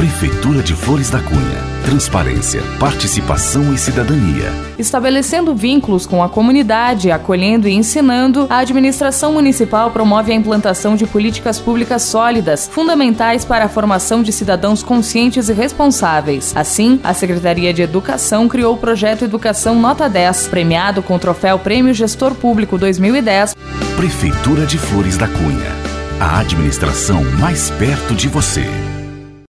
Prefeitura de Flores da Cunha. Transparência, participação e cidadania. Estabelecendo vínculos com a comunidade, acolhendo e ensinando, a administração municipal promove a implantação de políticas públicas sólidas, fundamentais para a formação de cidadãos conscientes e responsáveis. Assim, a Secretaria de Educação criou o projeto Educação Nota 10, premiado com o troféu Prêmio Gestor Público 2010. Prefeitura de Flores da Cunha. A administração mais perto de você.